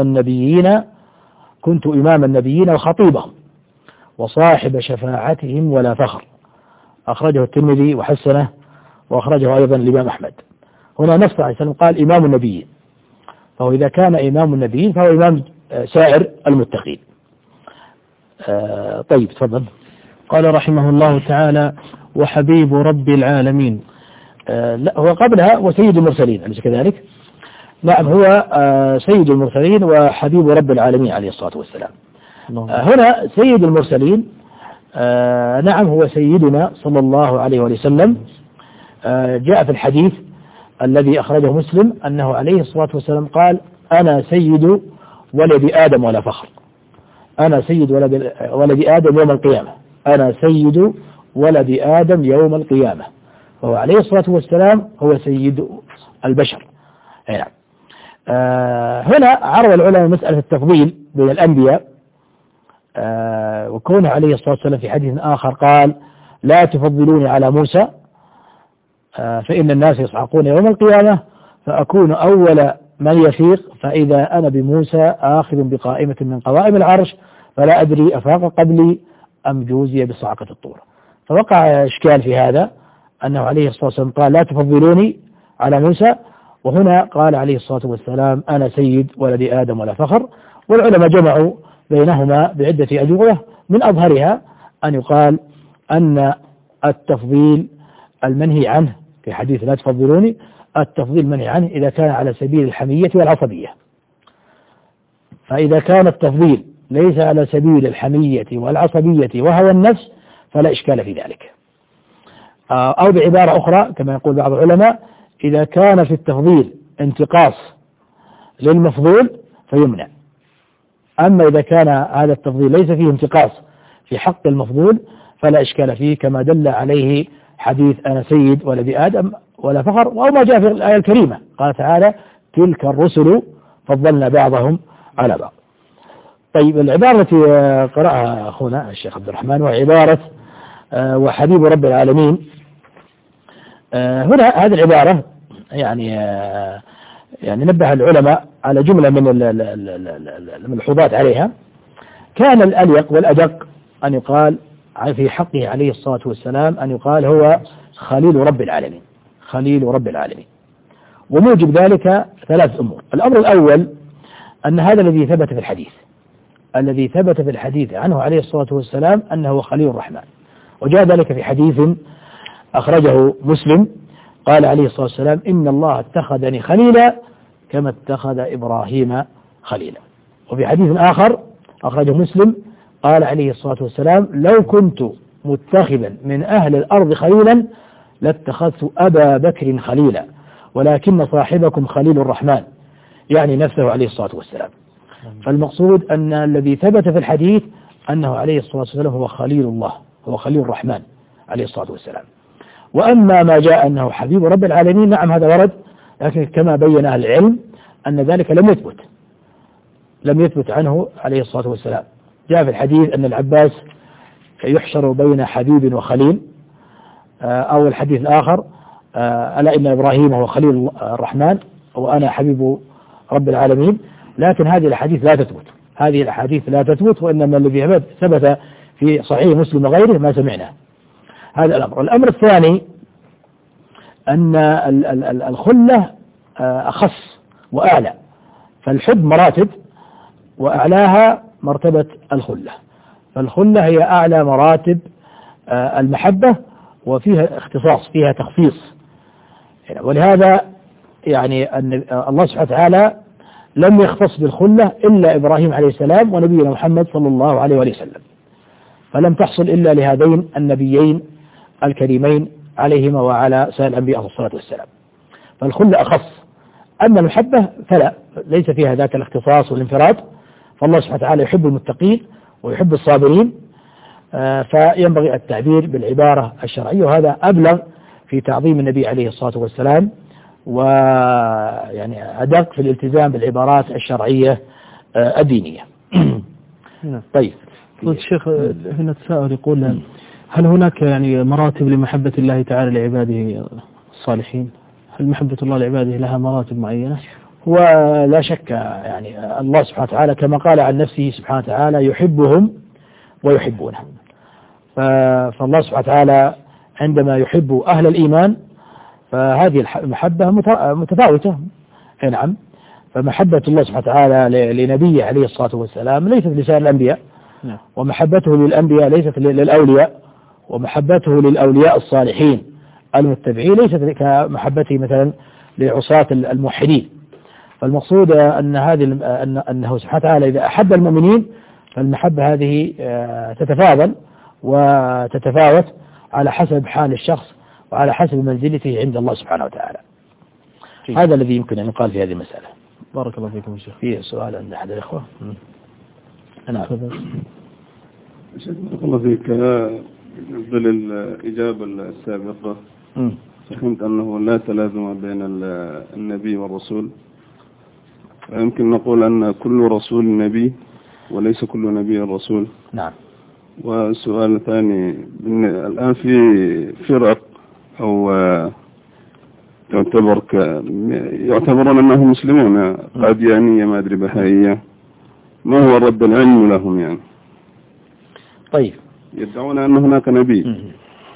إمام النبيين وخطيبهم وصاحب شفاعتهم ولا فخر. أخرجه الترمذي وحسنه، وأخرجه أيضا الإمام أحمد. هنا نص عليه السلام قال إمام النبيين، فهو إذا كان إمام النبيين فهو إمام سائر المتقين. طيب تفضل. قال رحمه الله تعالى وحبيب رب العالمين. لا، هو قبلها وسيد المرسلين، أليس كذلك؟ نعم، هو سيد المرسلين وحبيب رب العالمين عليه الصلاة والسلام. هنا سيد المرسلين، نعم هو سيدنا صلى الله عليه وسلم. جاء في الحديث الذي أخرجه مسلم أنه عليه الصلاة والسلام قال أنا سيد ولد آدم ولا فخر. أنا سيد ولد آدم يوم القيامة، أنا سيد ولد آدم يوم القيامة. وهو عليه الصلاة والسلام هو سيد البشر. نعم. هنا عرض العلماء مسألة التفضيل بين الأنبياء، وكونه عليه الصلاة والسلام في حديث آخر قال لا تفضلوني على موسى فإن الناس يصعقون يوم القيامة فأكون أول من يفيق فإذا أنا بموسى آخذ بقائمة من قوائم العرش فلا أدري أفاق قبلي أم جوزي بصعقة الطور. فوقع إشكال في هذا أنه عليه الصلاة والسلام قال لا تفضلوني على موسى، وهنا قال عليه الصلاة والسلام أنا سيد ولد آدم ولا فخر. والعلماء جمعوا بينهما بعدة أجوبة، من أظهرها أن يقال أن التفضيل المنهي عنه في حديث لا تفضلوني، التفضيل المنهي عنه إذا كان على سبيل الحمية والعصبية. فإذا كان التفضيل ليس على سبيل الحمية والعصبية وهوى النفس فلا إشكال في ذلك. أو بعبارة أخرى كما يقول بعض العلماء إذا كان في التفضيل انتقاص للمفضول فيمنع. أما إذا كان هذا التفضيل ليس فيه انتقاص في حق المفضول فلا إشكال فيه، كما دل عليه حديث أنا سيد ولد آدم ولا فخر، أو ما جاء في الآية الكريمة قال تعالى تلك الرسل فضلنا بعضهم على بعض. طيب العبارة التي قرأها أخونا الشيخ عبد الرحمن وعبارة وحبيب رب العالمين، هنا هذه العبارة يعني نبه العلماء على جملة من الملحوظات عليها. كان الأليق والأدق أن يقال في حقه عليه الصلاة والسلام أن يقال هو خليل رب العالمين، خليل رب العالمين. وموجب ذلك ثلاث أمور. الأمر الأول أن هذا الذي ثبت في الحديث، الذي ثبت في الحديث عنه عليه الصلاة والسلام أنه خليل الرحمن، وجاء ذلك في حديث أخرجه مسلم قال عليه الصلاة والسلام إن الله اتخذني خليلا كما اتخذ إبراهيم خليلا. وفي حديث آخر أخرجه مسلم قال عليه الصلاة والسلام لو كنت متخذا من أهل الأرض خليلا لاتخذت أبا بكر خليلا ولكن صاحبكم خليل الرحمن، يعني نفسه عليه الصلاة والسلام. فالمقصود أن الذي ثبت في الحديث أنه عليه الصلاة والسلام هو خليل الله، هو خليل الرحمن عليه الصلاة والسلام. وأما ما جاء أنه حبيب رب العالمين، نعم هذا ورد، لكن كما بين أهل العلم أن ذلك لم يثبت عنه عليه الصلاة والسلام. جاء في الحديث أن العباس يحشر بين حبيب وخليل، أو الحديث الآخر ألا إن إبراهيم هو خليل الرحمن وأنا حبيب رب العالمين. لكن هذه الأحاديث لا تثبت، وإنما الذي ثبت في صحيح مسلم وغيره ما سمعنا. هذا الأمر الثاني أن الخلة أخص وأعلى، فالحب مراتب وأعلاها مرتبة الخلة، فالخلة هي أعلى مراتب المحبة وفيها اختصاص، فيها تخصيص. ولهذا يعني أن الله سبحانه وتعالى لم يختص بالخلة إلا إبراهيم عليه السلام ونبينا محمد صلى الله عليه وسلم، فلم تحصل إلا لهذين النبيين الكريمين عليهما وعلى سائر الأنبياء عليه الصلاة والسلام. فالخلة أخص. أما المحبة فلا، ليس فيها ذاك الاختصاص والانفراد، فالله سبحانه وتعالى يحب المتقين ويحب الصابرين، فينبغي التعبير بالعبارة الشرعية، وهذا أبلغ في تعظيم النبي عليه الصلاة والسلام، ويعني أدق في الالتزام بالعبارات الشرعية الدينية. طيب الشيخ هنا تساؤل يقول هل هناك يعني مراتب لمحبة الله تعالى لعباده الصالحين؟ هل محبة الله لعباده لها مراتب معينة؟ ولا شك يعني الله سبحانه وتعالى كما قال عن نفسه سبحانه وتعالى يحبهم ويحبونه، فالله سبحانه وتعالى عندما يحب أهل الإيمان فهذه المحبة متفاوتة. نعم، فمحبة الله سبحانه وتعالى لنبيه عليه الصلاة والسلام ليست لسائر الأنبياء، ومحبته للأنبياء ليست للأولياء، ومحبته للأولياء الصالحين المتبعين ليست كمحبته مثلا لعصاة الموحدين. فالمقصود أنه سبحانه وتعالى إذا أحب المؤمنين فالمحبة هذه تتفاضل وتتفاوت على حسب حال الشخص وعلى حسب منزلته عند الله سبحانه وتعالى. هذا الذي يمكن أن يقال في هذه المسألة. بارك الله فيكم يا شيخ. في سؤال عند أحد الإخوة؟ نعم. بارك الله فيك. بالإجابة السابقة فهمت أنه لا تلازم بين النبي والرسول، ويمكن نقول أن كل رسول نبي وليس كل نبي رسول. نعم. والسؤال الثاني، الآن في فرق أو يعتبرون أنهم مسلمون قاديانية ما أدري بهائية، ما هو الرد العلم لهم يعني؟ طيب، يدعون أن هناك نبي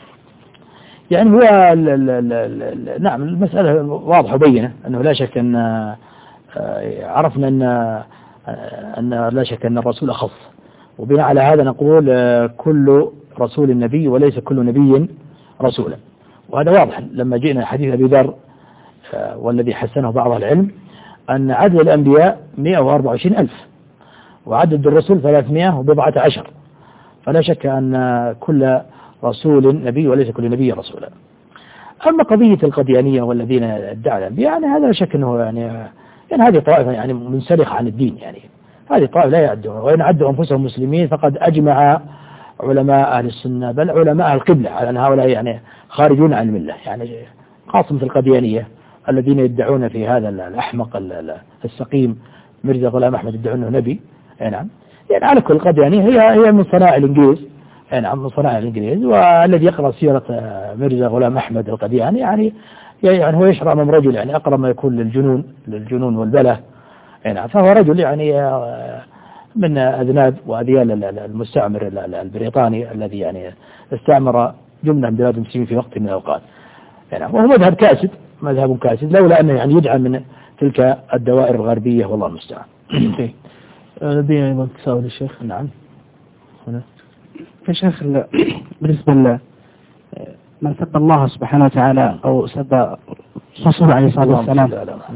يعني هو نعم المسألة واضحة وبينة أنه لا شك أن عرفنا أن لا شك أن الرسول أخص، وبناء على هذا نقول كل رسول نبي وليس كل نبي رسولا، وهذا واضح لما جئنا حديث أبي ذر والذي حسنه بعض العلم أن عدد الأنبياء 124,000 وعدد الرسل 310، فلا شك أن كل رسول نبي وليس كل نبي رسولا. أما قضية القديانية والذين ادعوا الأنبياء يعني هذا لا شك أنه يعني هذه طائفة يعني منسلخة عن الدين، يعني هذه طائفة لا يعدون، وإن عدوا أنفسهم مسلمين فقد أجمع علماء أهل السنة بل علماء أهل القبلة على أن هؤلاء يعني خارجون عن الملة، يعني خاصة مثل القديانية الذين يدعون في هذا الأحمق السقيم مرزا غلام أحمد يدعون أنه نبي. نعم يعني على كل قديانية هي من صناع الإنجليز، نعم من صناع الإنجليز، والذي يقرأ سيرة مرزا غلام أحمد القدياني يعني هو يشرع من رجل يعني أقرب ما يكون للجنون والبلة، نعم فهو رجل يعني من أذناب وأذيال المستعمر البريطاني الذي يعني استعمر جملة من بلاد المسلمين في وقت من الأوقات، يعني وهو مذهب كاسد لولا أنه يعني يدعم من تلك الدوائر الغربية والله المستعان. لدينا أيضا تساؤل الشيخ. نعم هنا في شيخ بالنسبة من سب الله سبحانه وتعالى أو سب الرسول عليه الصلاة والسلام،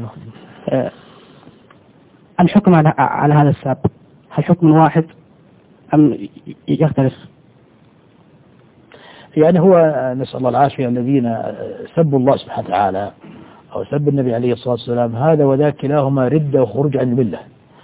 الحكم على هذا السب هل حكم واحد أم يختلف؟ يعني هو نسأل الله العافية الذين سبوا الله سبحانه وتعالى أو سب النبي عليه الصلاة والسلام هذا وذاك كلاهما ردة وخروج عن الملة،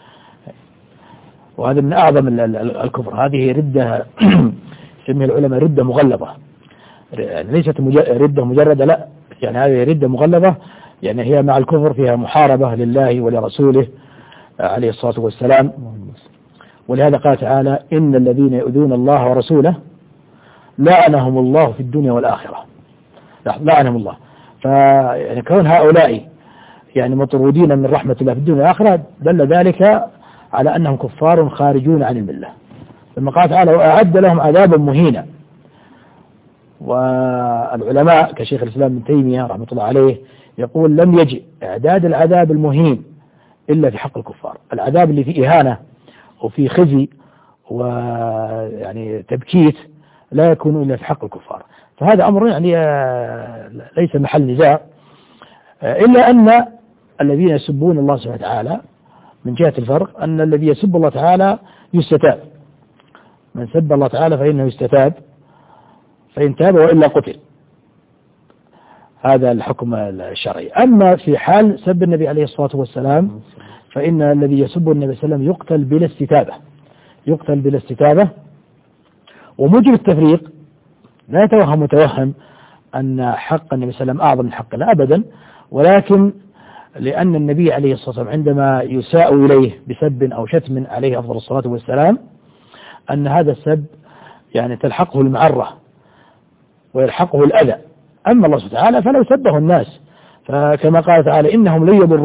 وهذا من أعظم الكفر. هذه ردة يسميها العلماء ردة مغلظة، يعني ليست ردة مجردة، لا يعني هذه ردة مغلظة، يعني هي مع الكفر فيها محاربة لله ولرسوله عليه الصلاة والسلام. ولهذا قال تعالى إن الذين يؤذون الله ورسوله لعنهم الله في الدنيا والآخرة، لعنهم الله. فيعني كون هؤلاء يعني مطرودين من رحمة الله في الدنيا والآخرة دل ذلك على أنهم كفار خارجون عن الملة. ثم قال تعالى وأعد لهم عذابا مهينا. والعلماء كشيخ الإسلام ابن تيمية رحمة الله عليه يقول لم يجئ إعداد العذاب المهين إلا في حق الكفار، العذاب اللي فيه إهانة وفي خزي ويعني تبكيت لا يكون إلا في حق الكفار. فهذا أمر يعني ليس محل نزاع، إلا أن الذين يسبون الله سبحانه وتعالى من جهة الفرق أن الذي يسب الله تعالى يستتاب، من سب الله تعالى فإنه يستتاب فإن تاب وإلا قتل، هذا الحكم الشرعي. أما في حال سب النبي عليه الصلاة والسلام فإن الذي يسب النبي صلى الله عليه وسلم يقتل بلا استتابة. وموجب التفريق لا يتوهم متوهم أن حق النبي صلى الله عليه وسلم أعظم من حقنا أبدا، ولكن لأن النبي عليه الصلاة والسلام عندما يساء إليه بسب أو شتم عليه أفضل الصلاة والسلام أن هذا السب يعني تلحقه المعرة ويلحقه الأذى. أما الله سبحانه وتعالى فلو سبه الناس فكما قال تعالى إنهم لن يضروا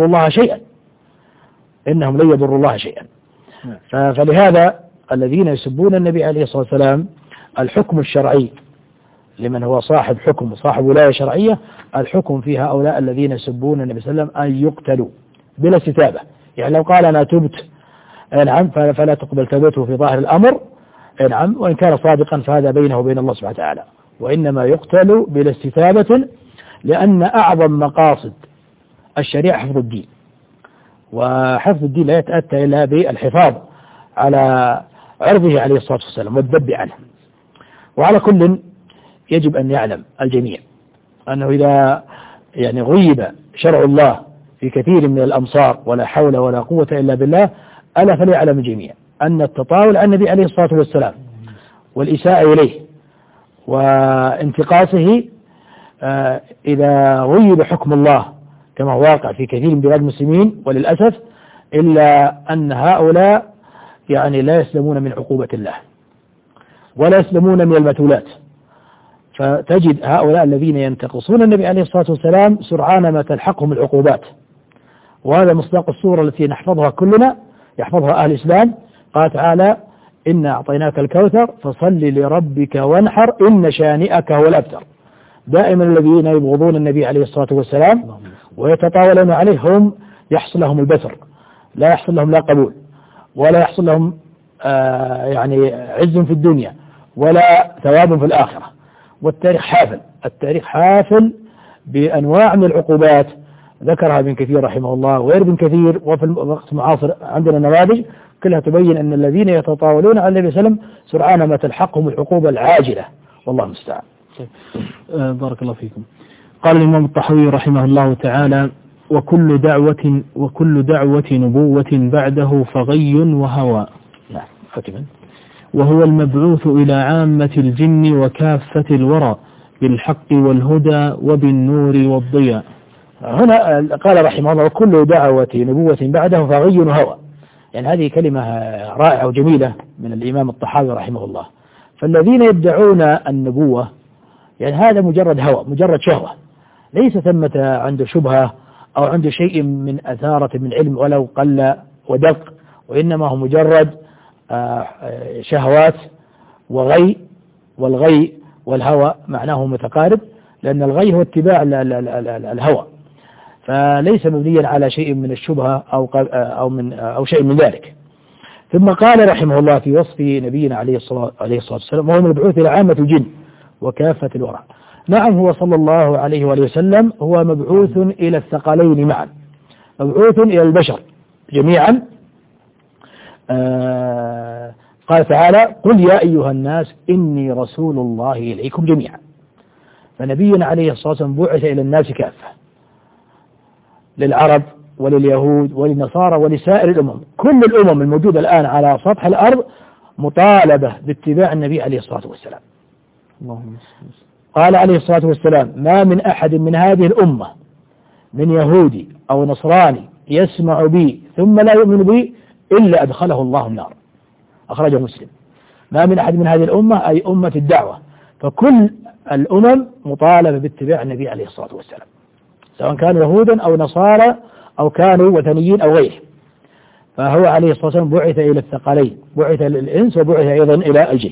الله شيئا، فلهذا الذين يسبون النبي عليه الصلاة والسلام الحكم الشرعي لمن هو صاحب حكم وصاحب ولاية شرعية، الحكم في هؤلاء الذين يسبون النبي صلى الله عليه وسلم أن يقتلوا بلا استتابة. يعني لو قال أنا تبت نعم فلا تقبل توبته في ظاهر الأمر، نعم وإن كان صادقا فهذا بينه وبين الله سبحانه وتعالى، وإنما يقتل بلا استتابة، لأن أعظم مقاصد الشريعة حفظ الدين، وحفظ الدين لا يتأتى إلا بالحفاظ على عرضه عليه الصلاة والسلام والذب عنه. وعلى كل يجب أن يعلم الجميع أنه إذا يعني غيب شرع الله في كثير من الأمصار ولا حول ولا قوة إلا بالله، ألا فليعلم الجميع أن التطاول على النبي عليه الصلاة والسلام والإساءة إليه وانتقاصه إذا غيب حكم الله كما هو واقع في كثير من بلاد المسلمين وللأسف، إلا أن هؤلاء يعني لا يسلمون من عقوبة الله ولا يسلمون من المثولات. فتجد هؤلاء الذين ينتقصون النبي عليه الصلاة والسلام سرعان ما تلحقهم العقوبات، وهذا مصداق الصورة التي نحفظها كلنا يحفظها أهل الإسلام. قال تعالى إنا أعطيناك الكوثر فصل لربك وانحر إن شانئك هو الأبتر. دائما الذين يبغضون النبي عليه الصلاة والسلام ويتطاولون عليه هم يحصل لهم البتر، لا يحصل لهم لا قبول ولا يحصل لهم يعني عز في الدنيا ولا ثواب في الآخرة. والتاريخ حافل، التاريخ حافل بأنواع من العقوبات ذكرها ابن كثير رحمه الله وغير ابن كثير، وفي الوقت المعاصر عندنا نماذج كلها تبين أن الذين يتطاولون على النبي صلى الله عليه وسلم سرعان ما تلحقهم العقوبة العاجلة، والله المستعان. بارك الله فيكم. قال الإمام الطحاوي رحمه الله تعالى: وكل دعوة نبوة بعده فغي وهوى. وهو المبعوث إلى عامة الجن وكافة الورى بالحق والهدى وبالنور والضياء. هنا قال رحمه الله: وكل دعوة نبوة بعده فغي وهوى. يعني هذه كلمة رائعة وجميلة من الإمام الطحاوي رحمه الله. فالذين يدعون النبوة يعني هذا مجرد هوى، مجرد شهوة، ليس ثمة عنده شبهة أو عنده شيء من أثارة من علم ولو قل ودق، وإنما هو مجرد شهوات وغي، والغي والهوى معناه متقارب، لأن الغي هو اتباع الهوى، فليس مبنيا على شيء من الشبهة أو شيء من ذلك. ثم قال رحمه الله في وصف نبينا عليه الصلاة والسلام: وهو مبعوث إلى عامة الجن وكافة الورى. نعم، هو صلى الله عليه وآله وسلم هو مبعوث إلى الثقلين معا، مبعوث إلى البشر جميعا. قال تعالى: قل يا أيها الناس إني رسول الله إليكم جميعا. فنبينا عليه الصلاة والسلام بعث إلى الناس كافة، للعرب ولليهود وللنصارى ولسائر الأمم. كل الأمم الموجودة الآن على سطح الأرض مطالبة باتباع النبي عليه الصلاة والسلام. قال عليه الصلاة والسلام: ما من أحد من هذه الأمة من يهودي أو نصراني يسمع بي ثم لا يؤمن بي إلا أدخله الله النار. أخرجه مسلم. ما من أحد من هذه الأمة أي أمة الدعوة، فكل الأمم مطالبة باتباع النبي عليه الصلاة والسلام، سواء كانوا يهودا أو نصارى أو كانوا وثنيين أو غيره. فهو عليه الصلاة والسلام بعث إلى الثقلين، بعث للإنس وبعث أيضا إلى الجن.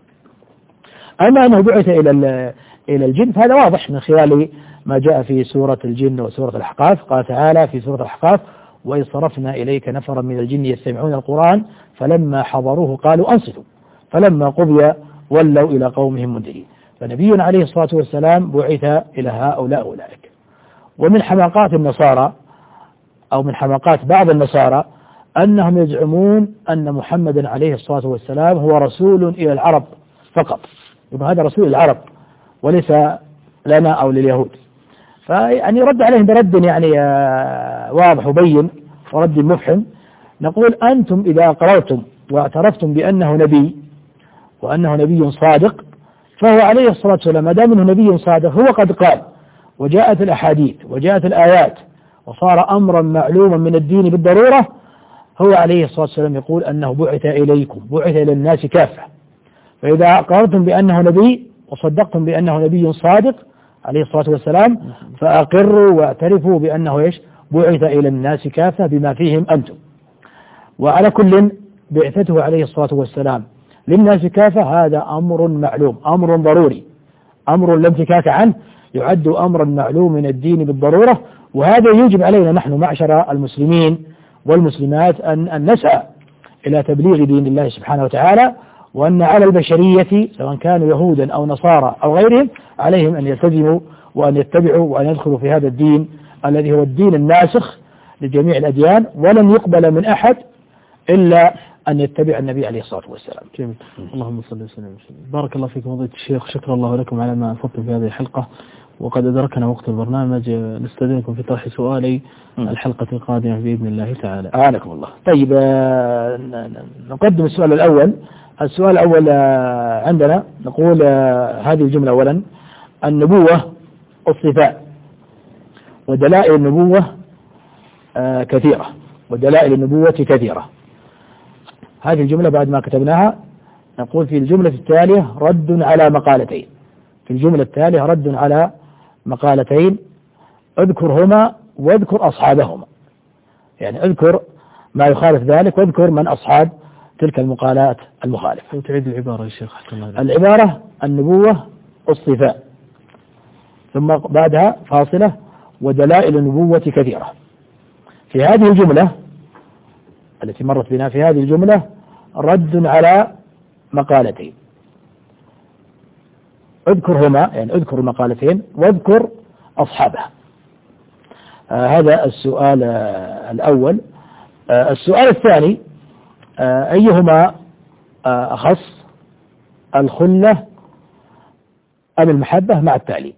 أما أنه بعث إلى الجن فهذا واضح من خلال ما جاء في سورة الجن وسورة الأحقاف. قال تعالى في سورة الأحقاف: وإذ صرفنا إليك نفرا من الجن يستمعون القرآن فلما حضروه قالوا أنصتوا فلما قضي ولوا إلى قومهم منذرين. فنبينا عليه الصلاة والسلام بعث إلى هؤلاء أولئك. ومن حماقات النصارى أو من حماقات بعض النصارى أنهم يزعمون أن محمدا عليه الصلاة والسلام هو رسول إلى العرب فقط، يبقى هذا رسول العرب وليس لنا أو لليهود. فيعني رد عليهم برد يعني واضح وبين ورد مفحم. نقول: أنتم إذا قررتم واعترفتم بأنه نبي وأنه نبي صادق، فهو عليه الصلاة والسلام ما دام أنه نبي صادق هو قد قال، وجاءت الأحاديث وجاءت الآيات وصار أمرا معلوما من الدين بالضرورة، هو عليه الصلاة والسلام يقول أنه بعث إليكم، بعث إلى الناس كافة. فإذا أقررتم بأنه نبي وصدقتم بأنه نبي صادق عليه الصلاة والسلام فأقروا واعترفوا بأنه إيش؟ بعث إلى الناس كافة بما فيهم أنتم. وعلى كل بعثته عليه الصلاة والسلام للناس كافة هذا أمر معلوم، أمر ضروري، أمر لا انفكاك عنه، يعد أمرا معلوم من الدين بالضرورة. وهذا يجب علينا نحن معشر المسلمين والمسلمات أن نسعى إلى تبليغ دين الله سبحانه وتعالى، وأن على البشرية سواء كانوا يهودا أو نصارى أو غيرهم عليهم أن يلتزموا وأن يتبعوا وأن يدخلوا في هذا الدين الذي هو الدين الناسخ لجميع الأديان، ولن يقبل من أحد إلا أن يتبع النبي عليه الصلاة والسلام. جميل. اللهم صل وسلم. بارك الله فيكم فضيلة الشيخ، شكر الله لكم على ما أفضتم في هذه الحلقة، وقد أدركنا وقت البرنامج، نستأذنكم في طرح سؤالي الحلقة القادمة بإذن الله تعالى. أعانكم الله. طيب نقدم السؤال الأول. السؤال الأول عندنا نقول هذه الجملة أولا: النبوة الصفات ودلائل النبوة كثيرة، ودلائل النبوة كثيرة. هذه الجملة بعد ما كتبناها نقول في الجملة التالية رد على مقالتين. في الجملة التالية رد على مقالتين اذكرهما واذكر أصحابهما، يعني اذكر ما يخالف ذلك واذكر من أصحاب تلك المقالات المخالفة. وتعيد العبارة يا شيخ حسن الله. العبارة: النبوة الصفات ثم بعدها فاصلة ودلائل النبوة كثيرة. في هذه الجملة التي مرت بنا في هذه الجملة رد على مقالتين، اذكرهما، يعني اذكر المقالتين واذكر أصحابها. هذا السؤال الأول. السؤال الثاني: أيهما أخص، الخلة أم المحبة مع التعليم؟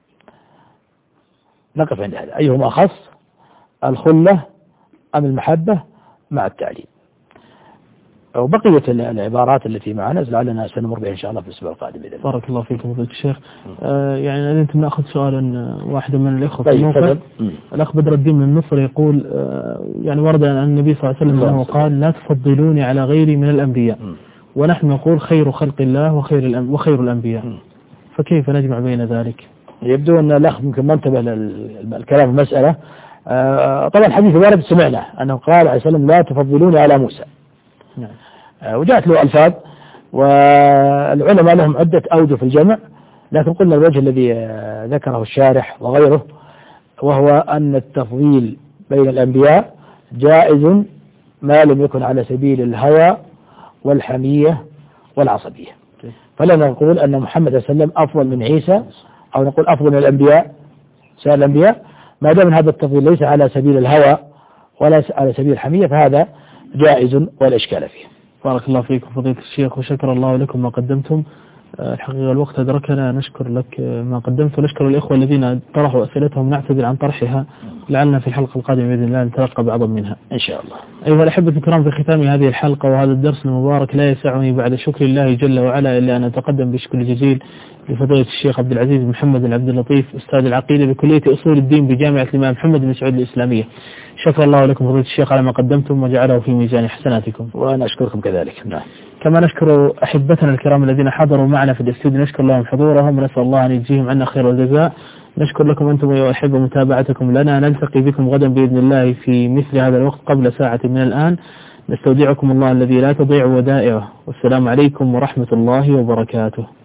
نقف عند هذا، أيهما أخص، الخلة أم المحبة مع التعليم؟ وبقية العبارات التي معنا لعلنا سنمر بها إن شاء الله في الأسبوع القادم بإذن الله. بارك الله فيكم فضيلة الشيخ. يعني أنتم نأخذ سؤالا واحدا من الإخوة في طيب الموقع. الأخ بدر الدين من مصر يقول يعني ورد عن النبي صلى الله عليه وسلم أنه قال: لا تفضلوني على غيري من الأنبياء، ونحن نقول خير خلق الله وخير الأنبياء، فكيف نجمع بين ذلك؟ يبدو أن الأخ يمكن ما انتبه للكلام المسألة. طبعا الحديث وارد سمعنا أنه قال عليه السلام: لا تفضلوني على موسى. وجاءت له ألفاظ، والعلماء لهم عدة أوجه في الجمع، لكن قلنا الوجه الذي ذكره الشارح وغيره، وهو أن التفضيل بين الأنبياء جائز ما لم يكن على سبيل الهوى والحمية والعصبية. فلا نقول أن محمد صلى الله عليه وسلم أفضل من عيسى، أو نقول أفضل من الأنبياء سائر الأنبياء، ما دام هذا التفضيل ليس على سبيل الهوى ولا على سبيل الحمية فهذا جائز ولا إشكال فيه. بارك الله فيكم فضيلة الشيخ، وشكر الله لكم ما قدمتم. الحقيقة الوقت أدركنا، نشكر لك ما قدمت، ونشكر الإخوة الذين طرحوا أسئلتهم، نعتذر عن طرحها، لعلنا في الحلقة القادمة بإذن الله نتلقى بعضا منها إن شاء الله. أيها الأحبة الكرام، في ختام هذه الحلقة وهذا الدرس المبارك لا يسعني بعد شكر الله جل وعلا إلا أن أتقدم بشكر جزيل لفضيلة الشيخ عبد العزيز محمد بن عبد اللطيف، أستاذ العقيدة بكلية أصول الدين بجامعة الإمام محمد بن سعود الإسلامية. شكر الله لكم فضيلة الشيخ على ما قدمتم وجعله في ميزان حسناتكم. وأنا أشكركم كذلك. كما نشكر أحبتنا الكرام الذين حضروا معنا في الاستوديو، نشكر لهم حضورهم ونسأل الله أن يجزيهم عنا خير الجزاء. نشكر لكم أنتم أيها الأحبة متابعتكم لنا. نلتقي بكم غدا بإذن الله في مثل هذا الوقت قبل ساعة من الآن. نستودعكم الله الذي لا تضيع ودائعه، والسلام عليكم ورحمة الله وبركاته.